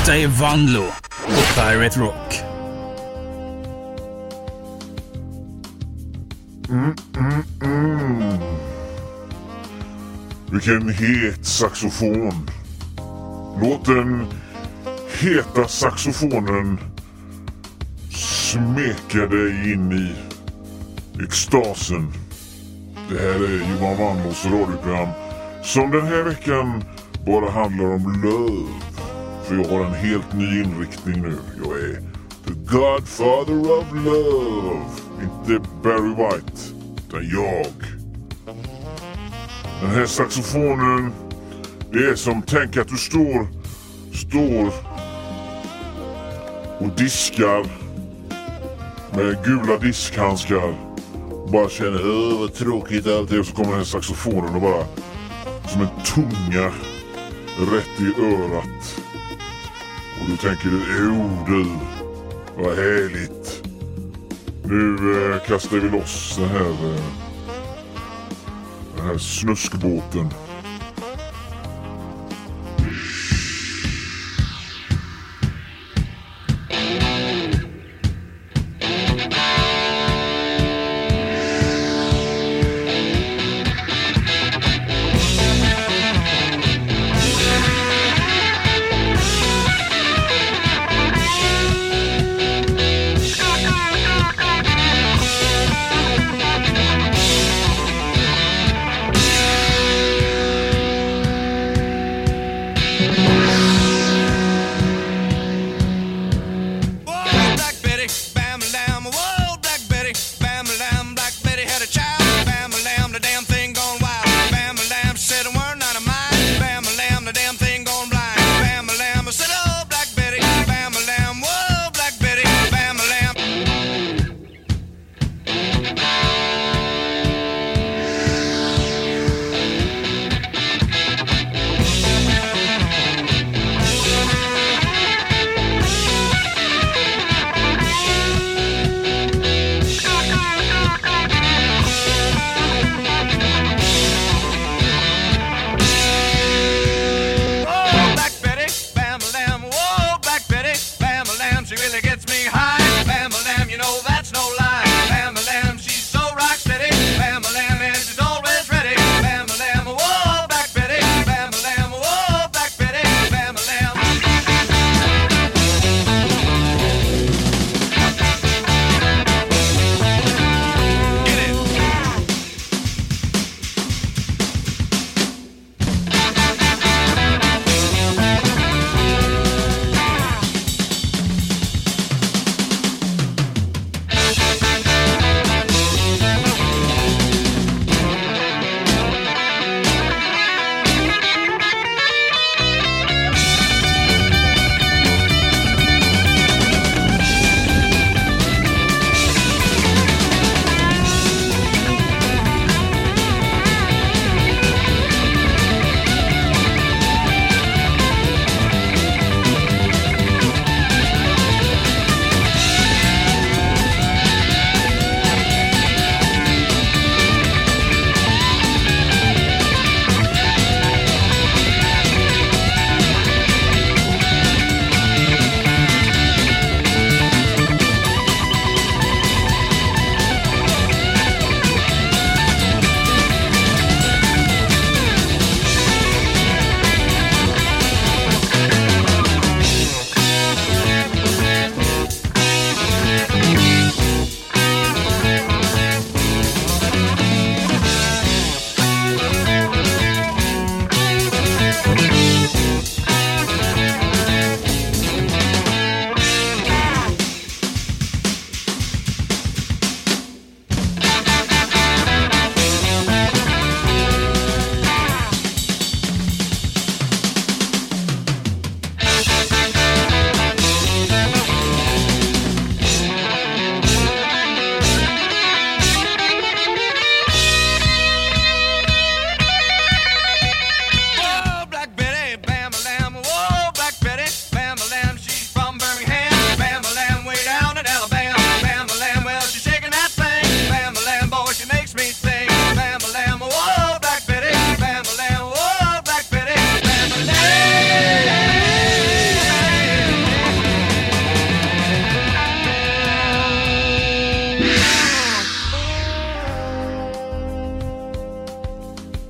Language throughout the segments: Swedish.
Detta är Vanlo på Pirate Rock. Vilken het saxofon. Låt den heta saxofonen smeka dig in i extasen. Det här är Johan Vanlos radioprogram som den här veckan bara handlar om löv. För jag har en helt ny inriktning nu. Jag är the Godfather of Love. Inte Barry White, utan jag. Den här saxofonen, det är som tänk att du står och diskar med gula diskhandskar. Bara känner, vad tråkigt allt det är. Och så kommer den här saxofonen och bara som en tunga rätt i örat. Och du tänker, du, vad härligt. Nu kastar vi loss den här snuskbåten.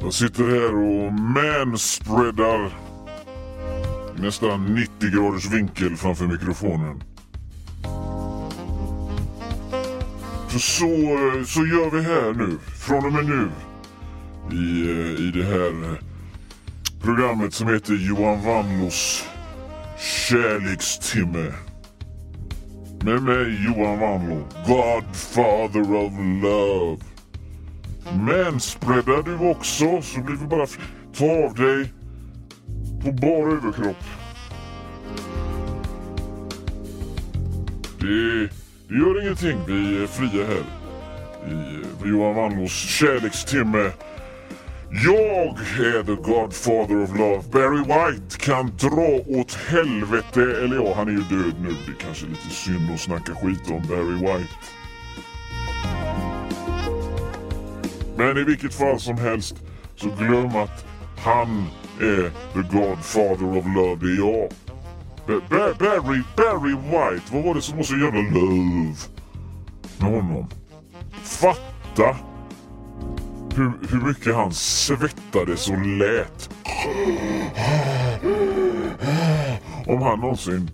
Jag sitter här och manspreadar i nästan 90 graders vinkel framför mikrofonen. Så gör vi här nu, från och med nu, i det här programmet som heter Johan Wanlås kärlekstimme. Med mig Johan Wanlå, Godfather of Love. Manspreadar du också, så blir vi bara ta av dig på bar överkropp. Det gör ingenting, vi är fria här i Johan Wanlås kärlekstimme. Jag är the Godfather of Love. Barry White kan dra åt helvete. Eller ja, han är ju död nu. Det är kanske lite synd att snacka skit om Barry White. Men i vilket fall som helst, så glöm att han är the Godfather of Love. Det är jag. Barry White. Vad var det som var så jävla love med honom? Fatta hur mycket han svettades och lät. Om han någonsin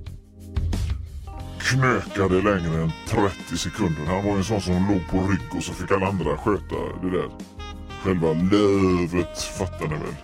knökade längre än 30 sekunder. Han var en sån som låg på rygg och så fick alla andra sköta det där. Själva lövet, fattar ni väl?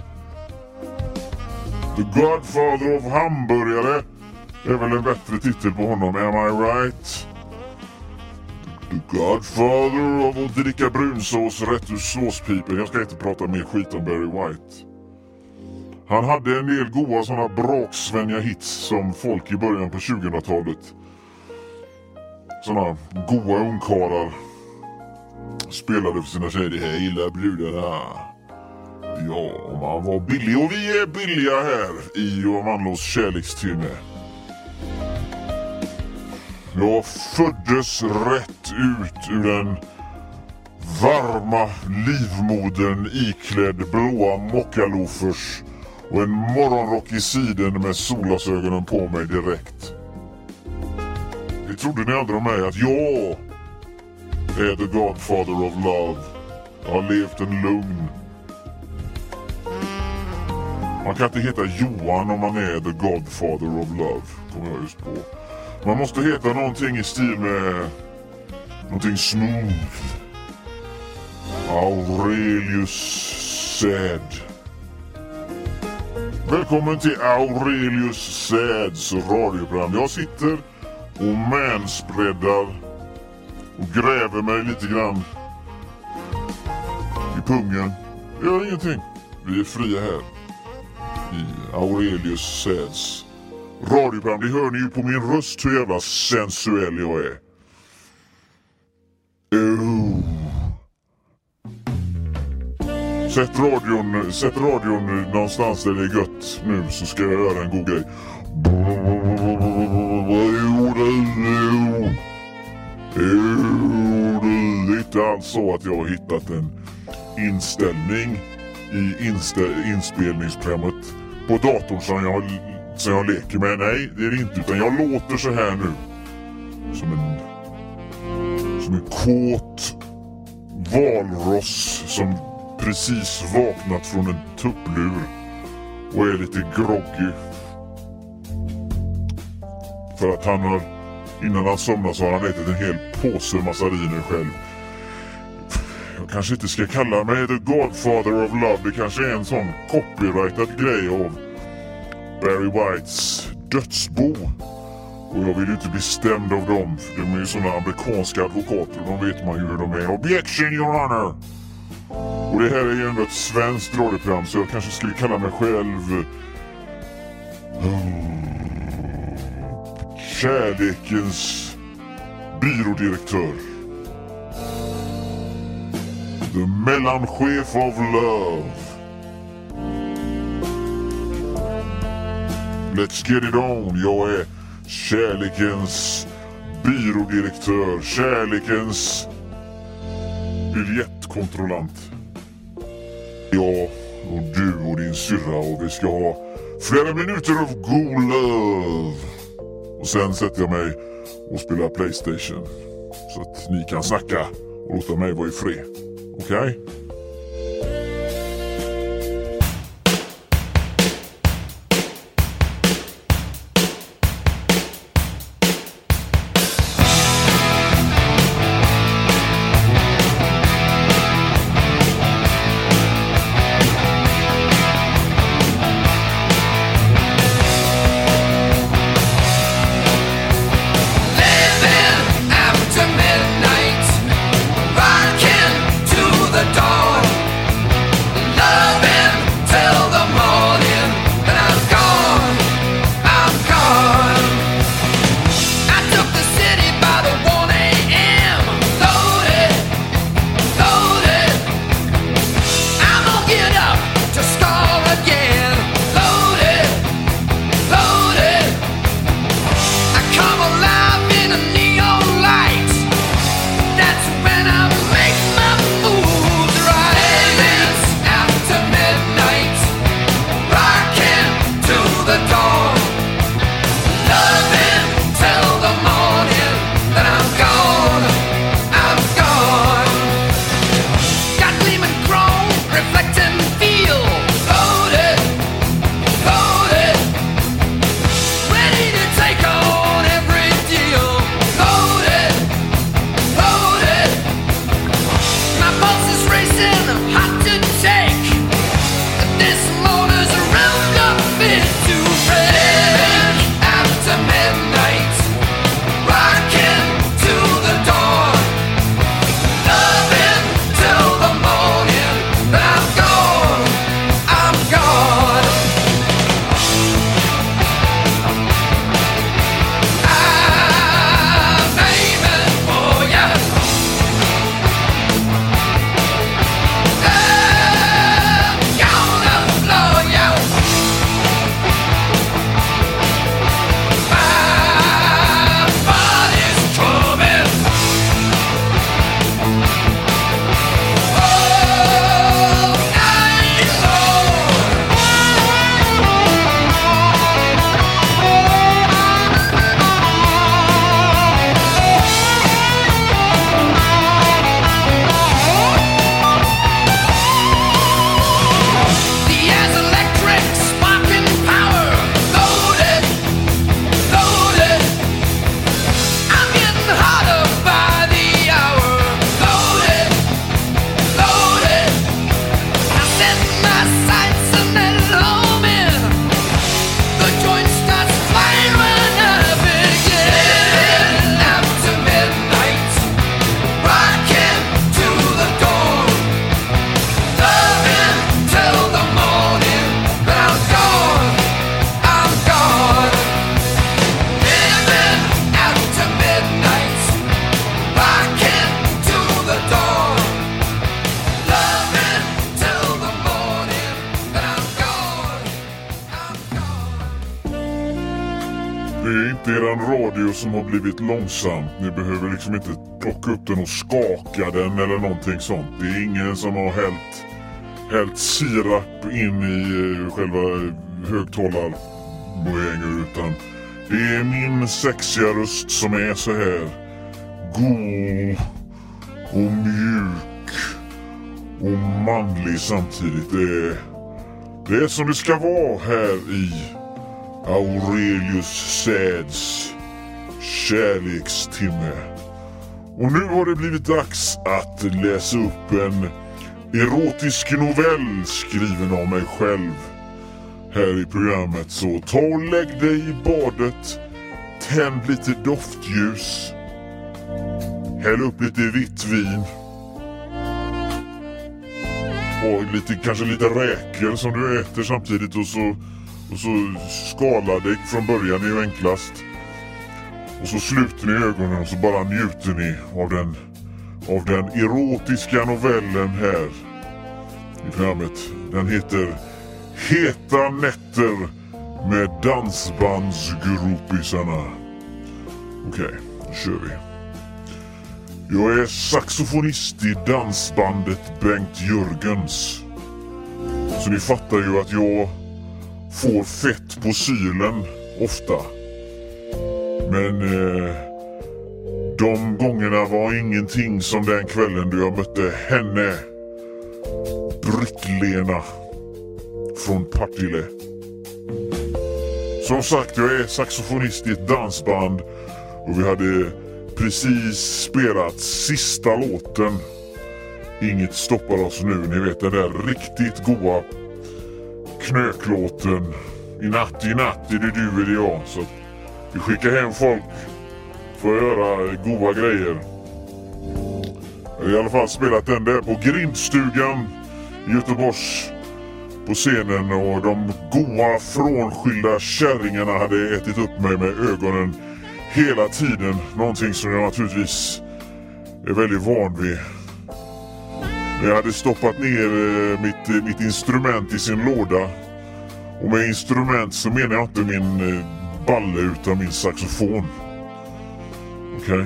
The Godfather of hamburgare är väl en bättre titel på honom, am I right? The Godfather av att dricka brunsås rätt ur såspipen. Jag ska inte prata mer skit om Barry White. Han hade en del goda sådana braksvänja hits som folk i början på 2000-talet. Sådana goda ungkarlar spelade för sina tjejer. Det här gillar brudarna. Ja, man var billig och vi är billiga här i Johan Wanlås kärlekstimme. Jag föddes rätt ut ur den varma livmodern iklädd blåa mockalofers och en morgonrock i siden med solglasögonen på mig direkt. Det trodde ni andra om mig att jag är the Godfather of Love. Jag har levt en lugn. Man kan inte heta Johan om man är the Godfather of Love, kommer jag just på. Man måste heta någonting i stil med någonting smooth. Aurelius Säd. Välkommen till Aurelius Säds radioprogram. Jag sitter och manspreadar och gräver mig lite grann i pungen. Det gör ingenting. Vi är fria här i Aurelius Säds radioprogram. Det hör ni ju på min röst hur jävla sensuell jag är. Sätt radion någonstans där det är gött nu, så ska jag göra en god grej. Det är inte alls så att jag har hittat en inställning i inspelningsprogrammet på datorn som jag leker med. Nej, det är det inte, utan jag låter så här nu. Som en kåt valross som precis vaknat från en tupplur och är lite groggy. För att innan han somnar så har han ätit en hel påse massariner själv. Jag kanske inte ska kalla mig the Godfather of Love. Det kanske är en sån copyrightad grej av Barry Whites dödsbo. Och jag vill ju inte bli stämd av dem. För de är ju såna amerikanska advokater. De vet man ju hur de är. Objection, your honor! Och det här är ju ändå ett svenskt radioprogram, så jag kanske skulle kalla mig själv kärlekens byrådirektör. The mellanchef of love. Let's get it on. Jag är kärlekens byrådirektör. Kärlekens biljettkontrollant. Jag och du och din syrra, och vi ska ha flera minuter av god love. Och sen sätter jag mig och spelar PlayStation. Så att ni kan snacka och låta mig vara i fred. Okej? inte är en radio som har blivit långsam. Ni behöver liksom inte plocka upp den och skaka den eller någonting sånt. Det är ingen som har hällt sirap in i själva högtalarboängen, utan det är min sexiga röst som är så här god och mjuk och manlig samtidigt. Det är som det ska vara här i Aurelius Säds kärlekstimme. Och nu har det blivit dags att läsa upp en erotisk novell skriven av mig själv här i programmet. Så ta och lägg dig i badet, tänd lite doftljus, häll upp lite vitt vin och kanske lite räkor som du äter samtidigt, och så skala dig från början är ju enklast. Och så sluter ni ögonen och så bara njuter ni av den erotiska novellen här i programmet. Den heter Heta nätter med dansbandsgropisarna. Okej, då kör vi. Jag är saxofonist i dansbandet Bengt Jörgens. Så ni fattar ju att jag får fett på sylen ofta. Men de gångerna var ingenting som den kvällen då jag mötte henne, Britt-Lena från Partille. Som sagt, jag är saxofonist i ett dansband och vi hade precis spelat sista låten. Inget stoppar oss nu, ni vet den där riktigt goa knöklåten. I natt är det du eller jag. Så vi skickar hem folk för att göra goda grejer. Jag har i alla fall spelat den där på Grindstugan i Göteborgs på scenen, och de goa frånskilda kärringarna hade ätit upp mig med ögonen hela tiden. Någonting som jag naturligtvis är väldigt van vid. Jag hade stoppat ner mitt instrument i sin låda. Och med instrument så menar jag inte min balle utan min saxofon. Okej.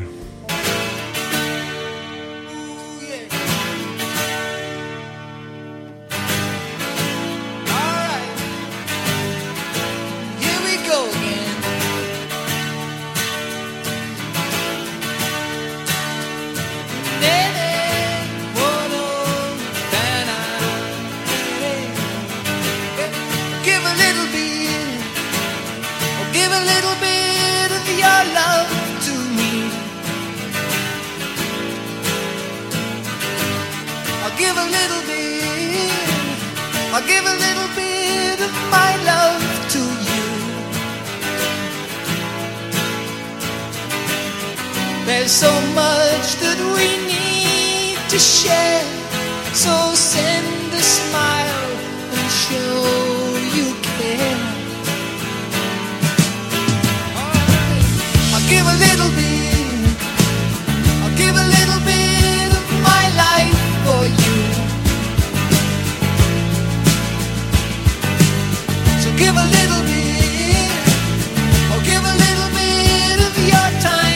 There's so much that we need to share, so send a smile and show you care. I'll give a little bit, I'll give a little bit of my life for you. So give a little bit, I'll give a little bit of your time.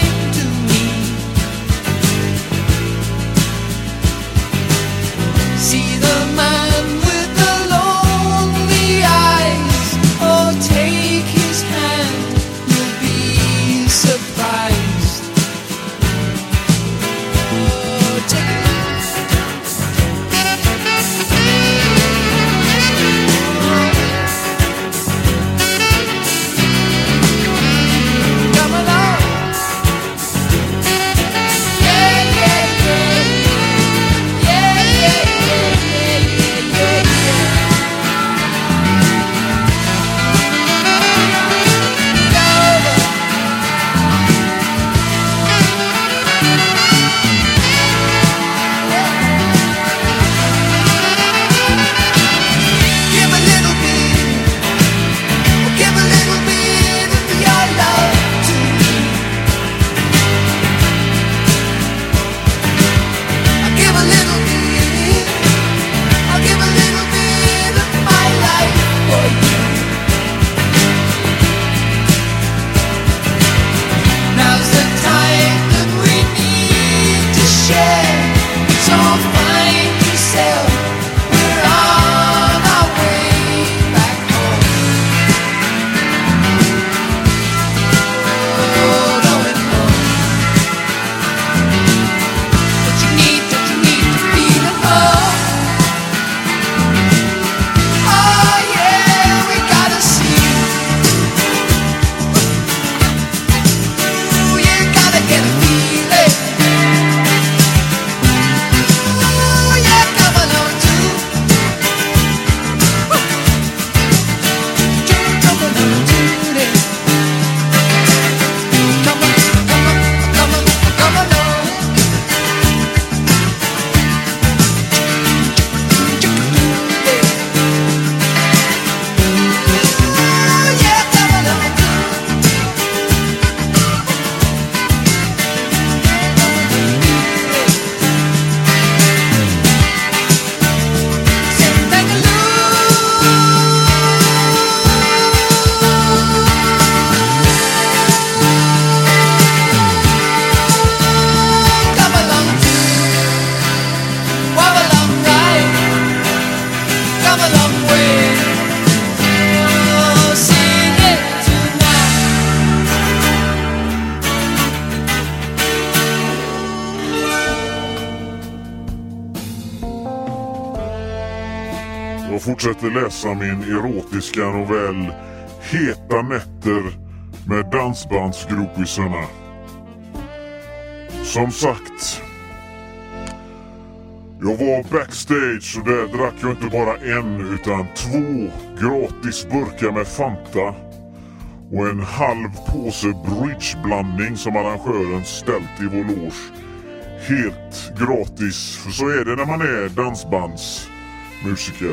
See the man with the lonely eyes. Oh, take his hand, you'll be surprised. Oh, take it. come a long way. Oh, sing it tonight. Jag fortsätter läsa min erotiska novell Heta nätter med dansbandsgropisarna. Som sagt, jag var backstage och där drack jag inte bara en utan 2 gratis burkar med Fanta och en halv påse bridgeblandning som arrangören ställt i vår loge. Helt gratis, för så är det när man är dansbandsmusiker.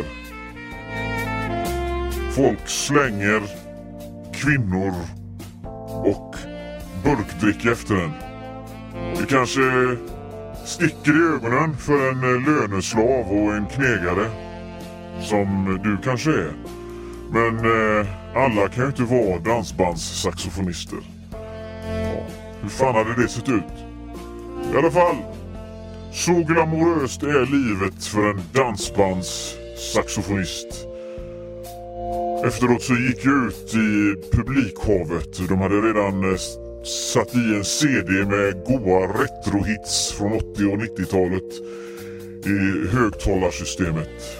Folk slänger kvinnor och burkdrick efter en. Det kanske sticker i ögonen för en löneslav och en knegare som du kanske är. Men alla kan ju inte vara dansbandssaxofonister. Ja, hur fan hade det sett ut? I alla fall, så glamoröst är livet för en dansbandssaxofonist. Efteråt så gick jag ut i publikhavet. De hade redan satt i en CD med goa retrohits från 80- och 90-talet i högtalarsystemet.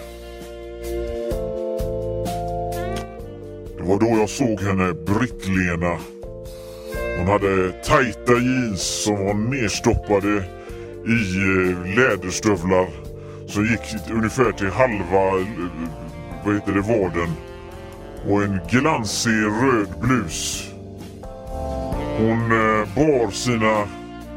Det var då jag såg henne, Britt-Lena. Hon hade tajta jeans som var nedstoppade i läderstövlar som gick ungefär till halva vaden. Och en glansig röd blus. Hon bar sina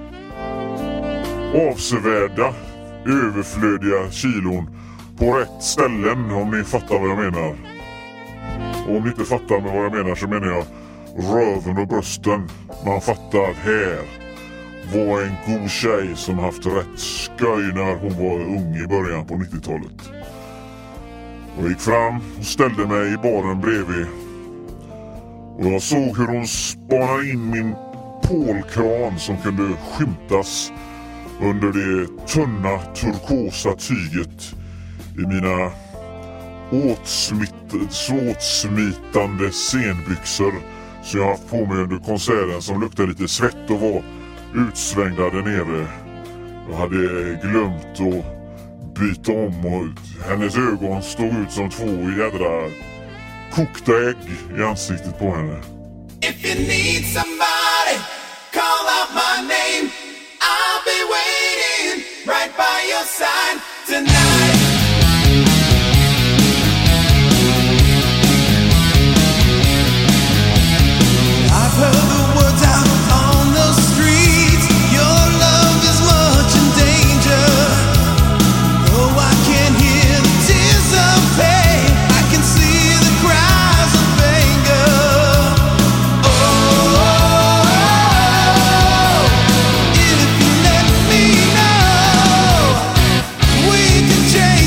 avsevärda, överflödiga kilon på rätt ställen, om ni fattar vad jag menar. Och om ni inte fattar med vad jag menar så menar jag röven och brösten. Man fattar att här var en god tjej som haft rätt skoj när hon var ung i början på 90-talet. Och jag gick fram och ställde mig i baren bredvid. Och jag såg hur hon spanade in min pålkran som kunde skymtas under det tunna turkosa tyget i mina åtsmitande scenbyxor som jag haft på mig under konserten, som luktade lite svett och var utsvängda där nere. Jag hade glömt att byta om och hennes ögon stod ut som 2 jädra kokta ägg i ansiktet på henne. If you need somebody, call out my name. I'll be waiting right by your side tonight. I've heard the words out on the streets. Your love is much in danger. Though I can't hear the tears of pain, I can see the cries of anger. If you let me know, we can change.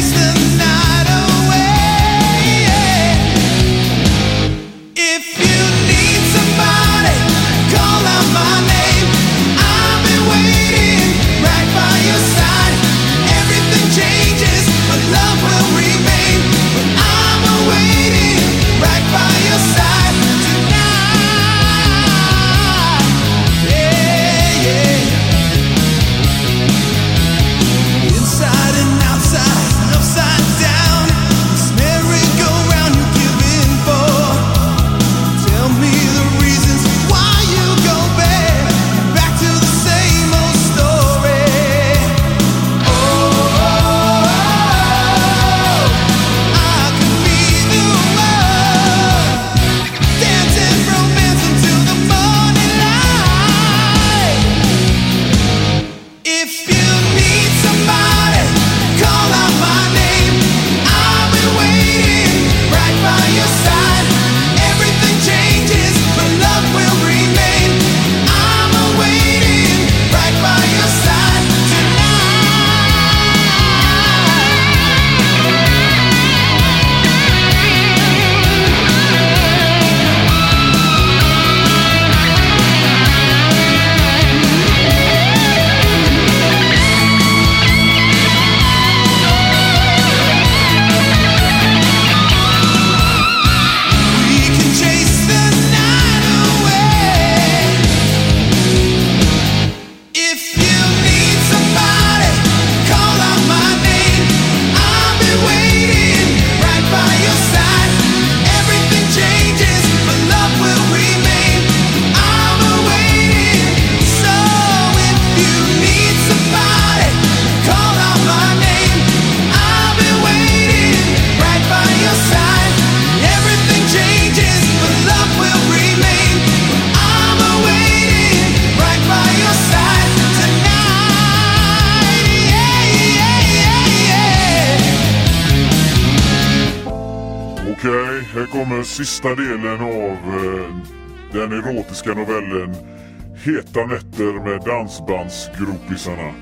Okej, här kommer sista delen av den erotiska novellen Heta nätter med dansbandsgropisarna.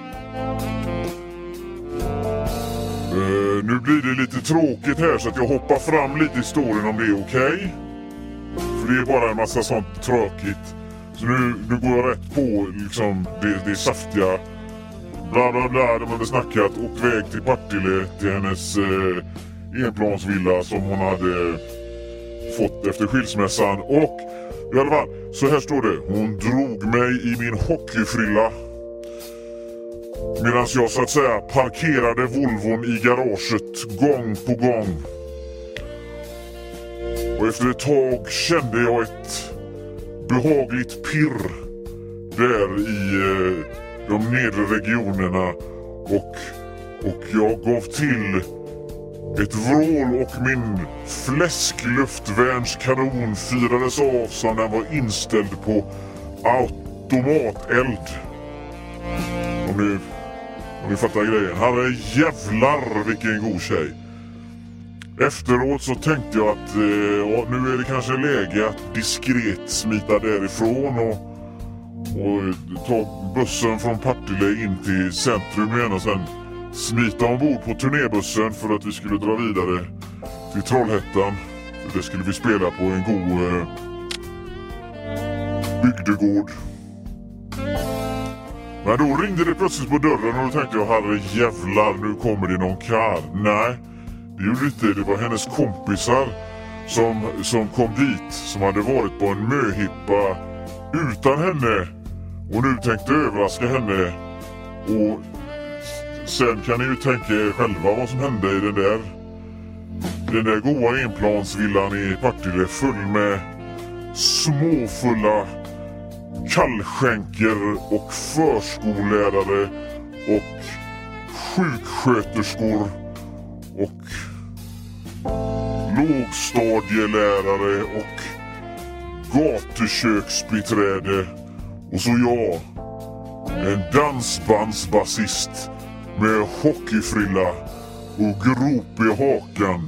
Nu blir det lite tråkigt här så att jag hoppar fram lite i storyn om det är okej. För det är bara en massa sånt tråkigt. Så nu går jag rätt på liksom det saftiga. Bla bla bla, de hade snackat och väg till Partille till hennes enplansvilla som hon hade fått efter skilsmässan. Och i alla fall, så här står det: hon drog mig i min hockeyfrilla medan jag så att säga parkerade Volvon i garaget gång på gång. Och efter ett tag kände jag ett behagligt pirr där i de nedre regionerna och jag gav till ett vrål och min fläskluftvärnskanon firades av som den var inställd på automateld. Om ni fattar grejen. Herre jävlar vilken god tjej. Efteråt så tänkte jag att nu är det kanske läge att diskret smita därifrån och ta bussen från Partille in till centrum igen och sen smita ombord på turnébussen för att vi skulle dra vidare till Trollhättan. För det skulle vi spela på en god bygdegård. Men då ringde det plötsligt på dörren och då tänkte jag, herre jävlar, nu kommer det någon karl. Nej, det gjorde inte. Det var hennes kompisar som kom dit, som hade varit på en möhippa utan henne och nu tänkte överraska henne. Och sen kan ni ju tänka er själva vad som hände i den där goa enplansvillan i Partille, full med småfulla kallskänker och förskollärare och sjuksköterskor och lågstadielärare och gatuköksbiträde och så jag, en dansbandsbasist med hockeyfrilla och grop i hakan.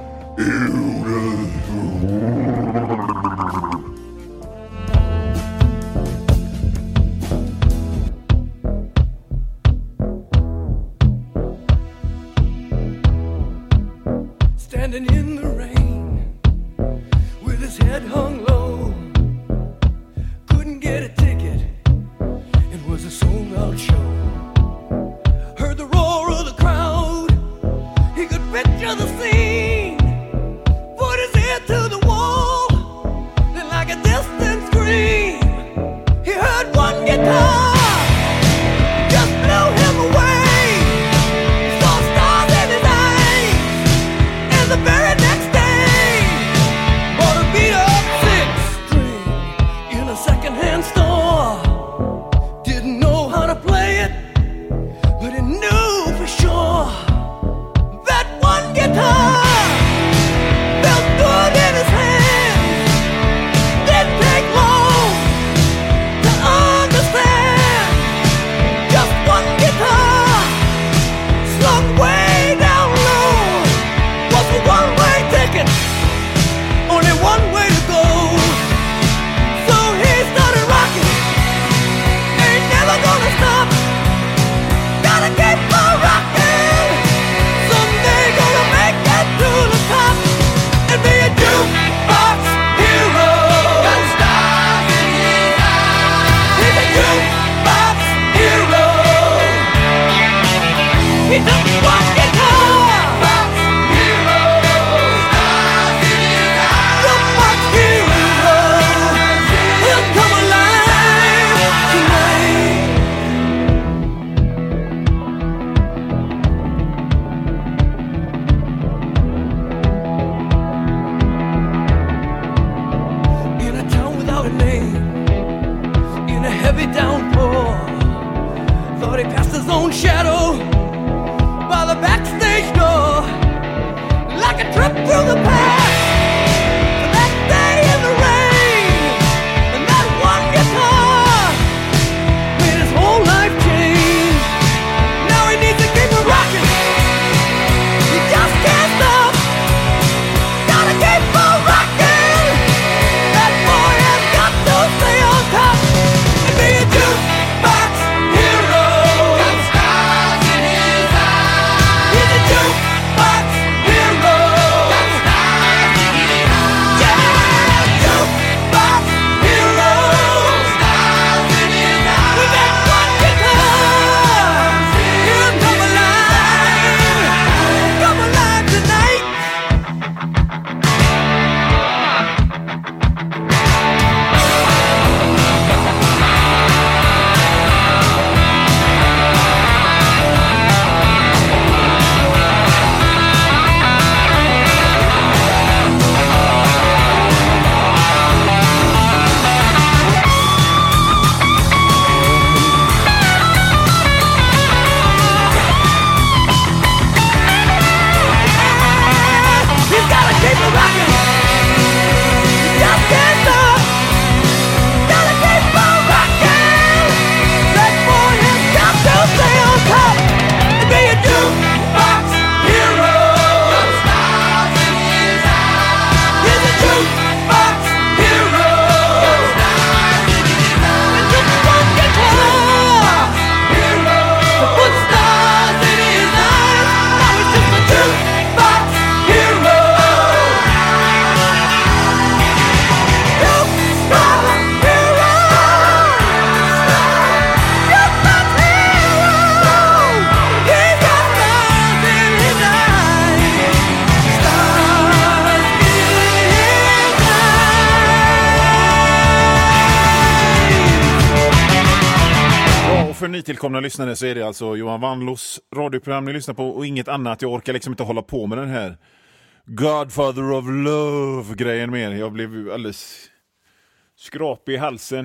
Standing in the rain with his head hung low, couldn't get a ticket, it was a sold out show. Heard the roar of the crowd, he could picture the scene, put his ear to the wall, then like a distant scream, he heard one guitar just blew him away. Saw stars in his eyes, and the very next day bought a beat up 6-string in a second-hand store. Didn't know how to play it, but he knew for sure that one guitar keep it rocking. You just can't stop. Gotta keep on rocking. That boy has got to stay on top. To be a jukebox hero. Stars in his eyes. He's a jukebox hero. Stars in his eyes. And jukebox guitar hero. To put stars in his eyes. Now he's just a jukebox hero. Jukebox hero. Jukebox hero. He's got stars in his eyes. Stars in his eyes. Ja, och för nytillkomna lyssnare så är det alltså Johan Wanlos radioprogram ni lyssnar på och inget annat. Jag orkar liksom inte hålla på med den här Godfather of Love-grejen mer. Jag blev alldeles skrapig i halsen.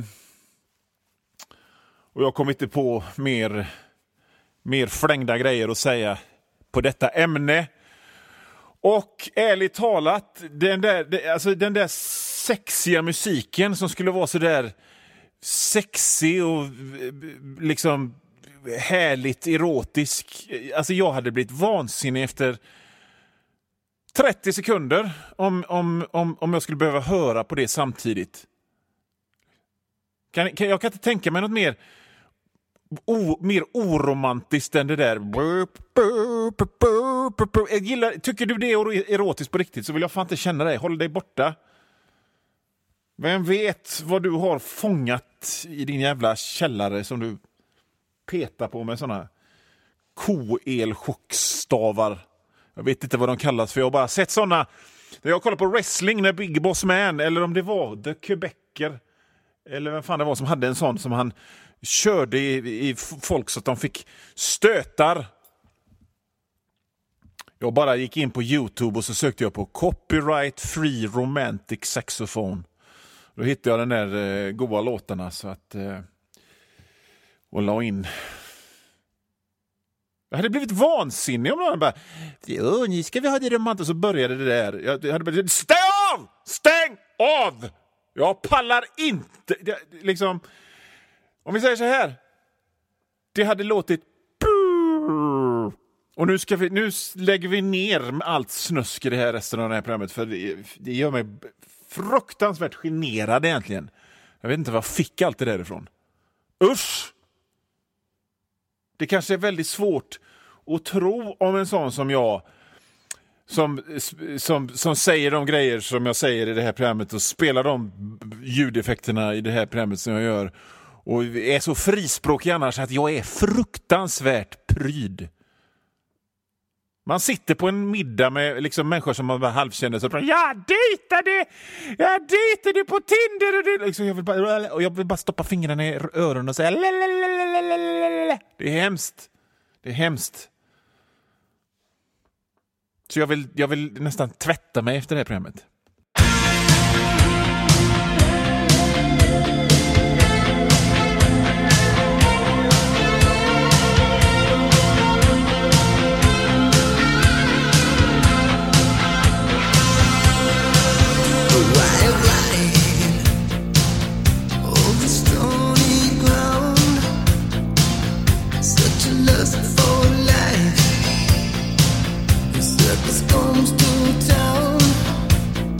Och jag kom inte på mer flängda grejer att säga på detta ämne. Och ärligt talat, den där sexiga musiken som skulle vara så där sexig och liksom härligt erotisk. Alltså jag hade blivit vansinnig efter 30 sekunder om jag skulle behöva höra på det samtidigt. Jag kan inte tänka mig något mer oromantiskt än det där. Tycker du det är erotiskt på riktigt så vill jag fan inte känna dig. Håll dig borta. Vem vet vad du har fångat i din jävla källare som du petar på med såna koelchockstavar. Jag vet inte vad de kallas för jag har bara sett såna. När jag kollar på wrestling när Big Boss Man eller om det var The Quebecer eller vem fan det var som hade en sån som han körde i folk så att de fick stötar. Jag bara gick in på YouTube och så sökte jag på Copyright Free Romantic Saxophone. Då hittade jag den där goda låtarna så att och la in. Jag hade blivit vansinnig om någon bara nu ska vi ha det romantiskt och så började det där. Jag hade blivit stäng av! Jag pallar inte liksom om vi säger så här. Det hade låtit och nu lägger vi ner med allt snusk i det här resten av det här programmet för det gör mig fruktansvärt generad egentligen. Jag vet inte vad jag fick allt det därifrån. Usch! Det kanske är väldigt svårt att tro om en sån som jag som säger de grejer som jag säger i det här programmet och spelar de ljudeffekterna i det här programmet som jag gör och är så frispråkig annars att jag är fruktansvärt pryd. Man sitter på en middag med liksom människor som man bara halvkänner så jag dejtade på Tinder och det liksom, jag vill bara stoppa fingrarna i öronen och säga det är hemskt. Så jag vill nästan tvätta mig efter det här programmet. Storms to town.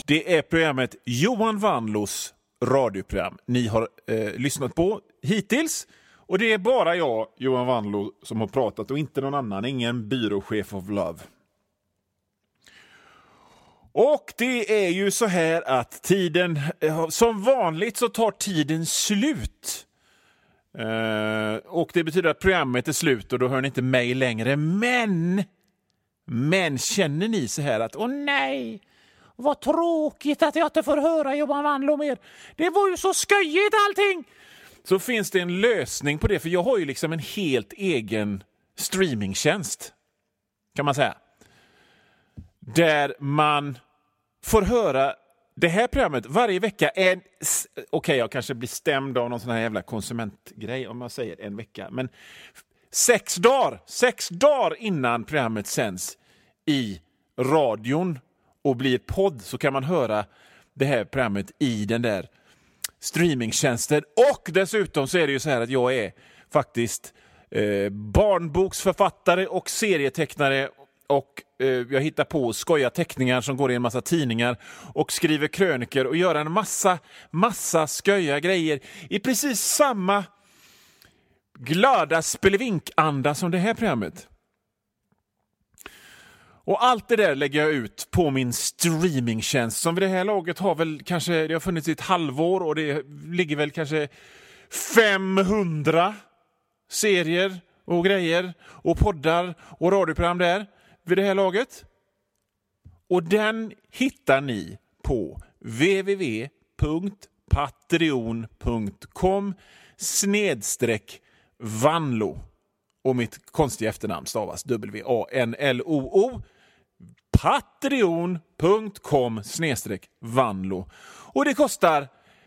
Det är programmet Johan Vanlos radioprogram ni har lyssnat på hittills. Och det är bara jag, Johan Vanlo, som har pratat och inte någon annan. Ingen byråchef of love. Och det är ju så här att tiden, som vanligt så tar tiden slut. Och det betyder att programmet är slut och då hör ni inte mig längre. Men känner ni så här att, åh nej, vad tråkigt att jag inte får höra Johan Vanlo mer. Det var ju så sköjigt allting. Så finns det en lösning på det, för jag har ju liksom en helt egen streamingtjänst, kan man säga. Där man får höra det här programmet varje vecka. Okej, jag kanske blir stämd av någon sån här jävla konsumentgrej om jag säger en vecka. Men 6 dagar innan programmet sänds i radion och blir podd så kan man höra det här programmet i den där streamingtjänsten. Och dessutom så är det ju så här att jag är faktiskt barnboksförfattare och serietecknare och jag hittar på skoja teckningar som går i en massa tidningar och skriver kröniker och gör en massa sköja grejer i precis samma glada spelevink-anda som det här programmet. Och allt det där lägger jag ut på min streamingtjänst som vid det här laget har väl kanske, det har funnits i ett halvår och det ligger väl kanske 500 serier och grejer och poddar och radioprogram där vid det här laget. Och den hittar ni på www.patreon.com/Vanlo. Och mitt konstiga efternamn stavas WANLOO. Patreon.com/Vanlo. Och det kostar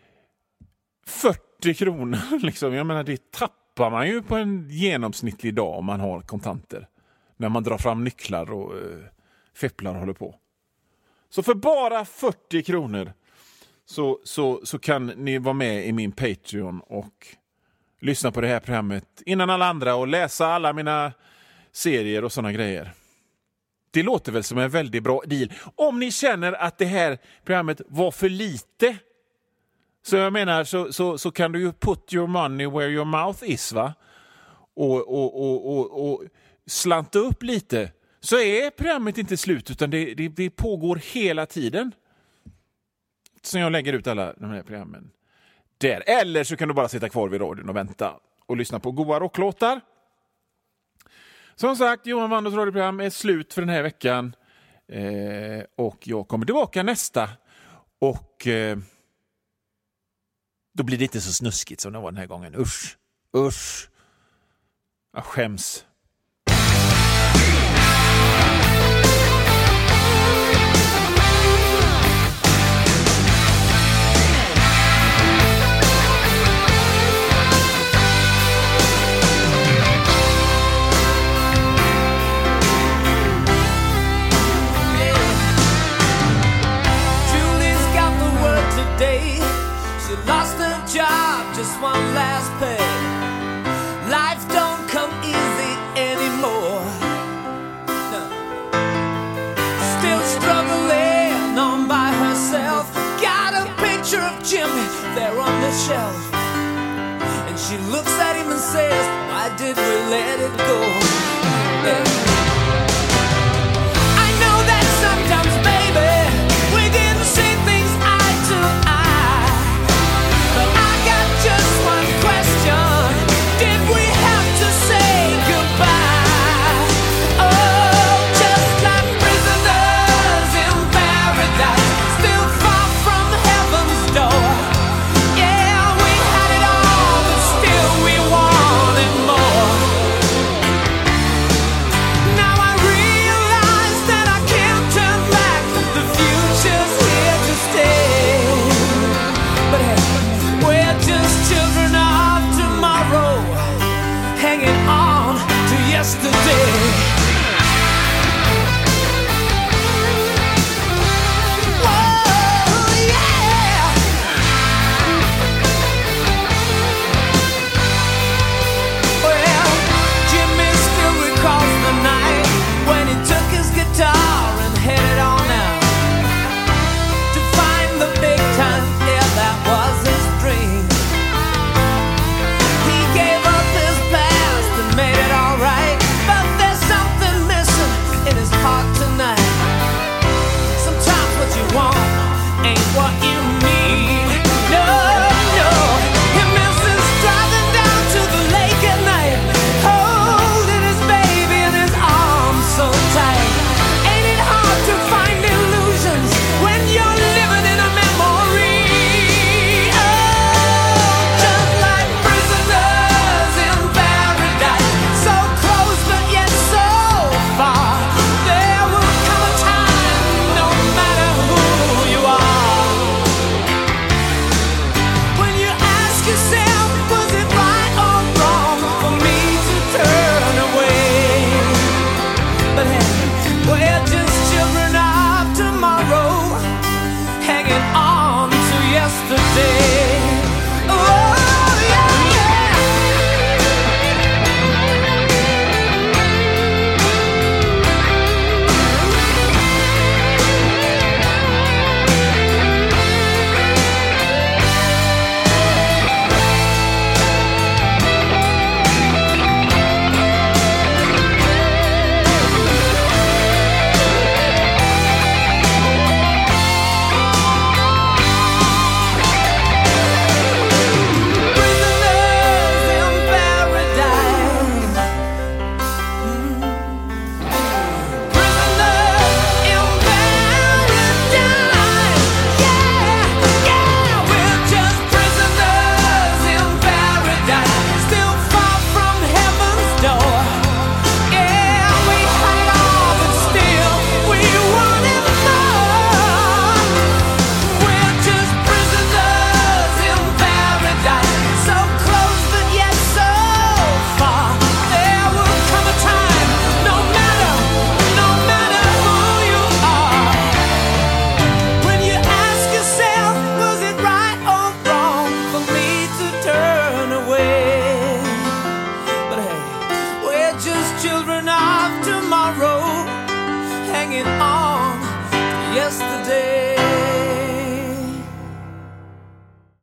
40 kronor. Liksom. Jag menar, det tappar man ju på en genomsnittlig dag om man har kontanter. När man drar fram nycklar och fepplar och håller på. Så för bara 40 kronor så kan ni vara med i min Patreon och lyssna på det här programmet innan alla andra och läsa alla mina serier och såna grejer. Det låter väl som en väldigt bra deal. Om ni känner att det här programmet var för lite, så jag menar så kan du ju put your money where your mouth is, va? Och slanta upp lite. Så är programmet inte slut, utan det pågår hela tiden. Så jag lägger ut alla de här programmen där. Eller så kan du bara sitta kvar vid radion och vänta och lyssna på goa rocklåtar. Som sagt, Johan Vanlos radioprogram är slut för den här veckan. Och jag kommer tillbaka nästa. Och då blir det inte så snuskigt som det var den här gången. Usch. Jag skäms. She lost her job, just one last pay. Life don't come easy anymore. No. Still struggling on by herself. Got a picture of Jimmy there on the shelf. And she looks at him and says, why did we let it go? Yeah.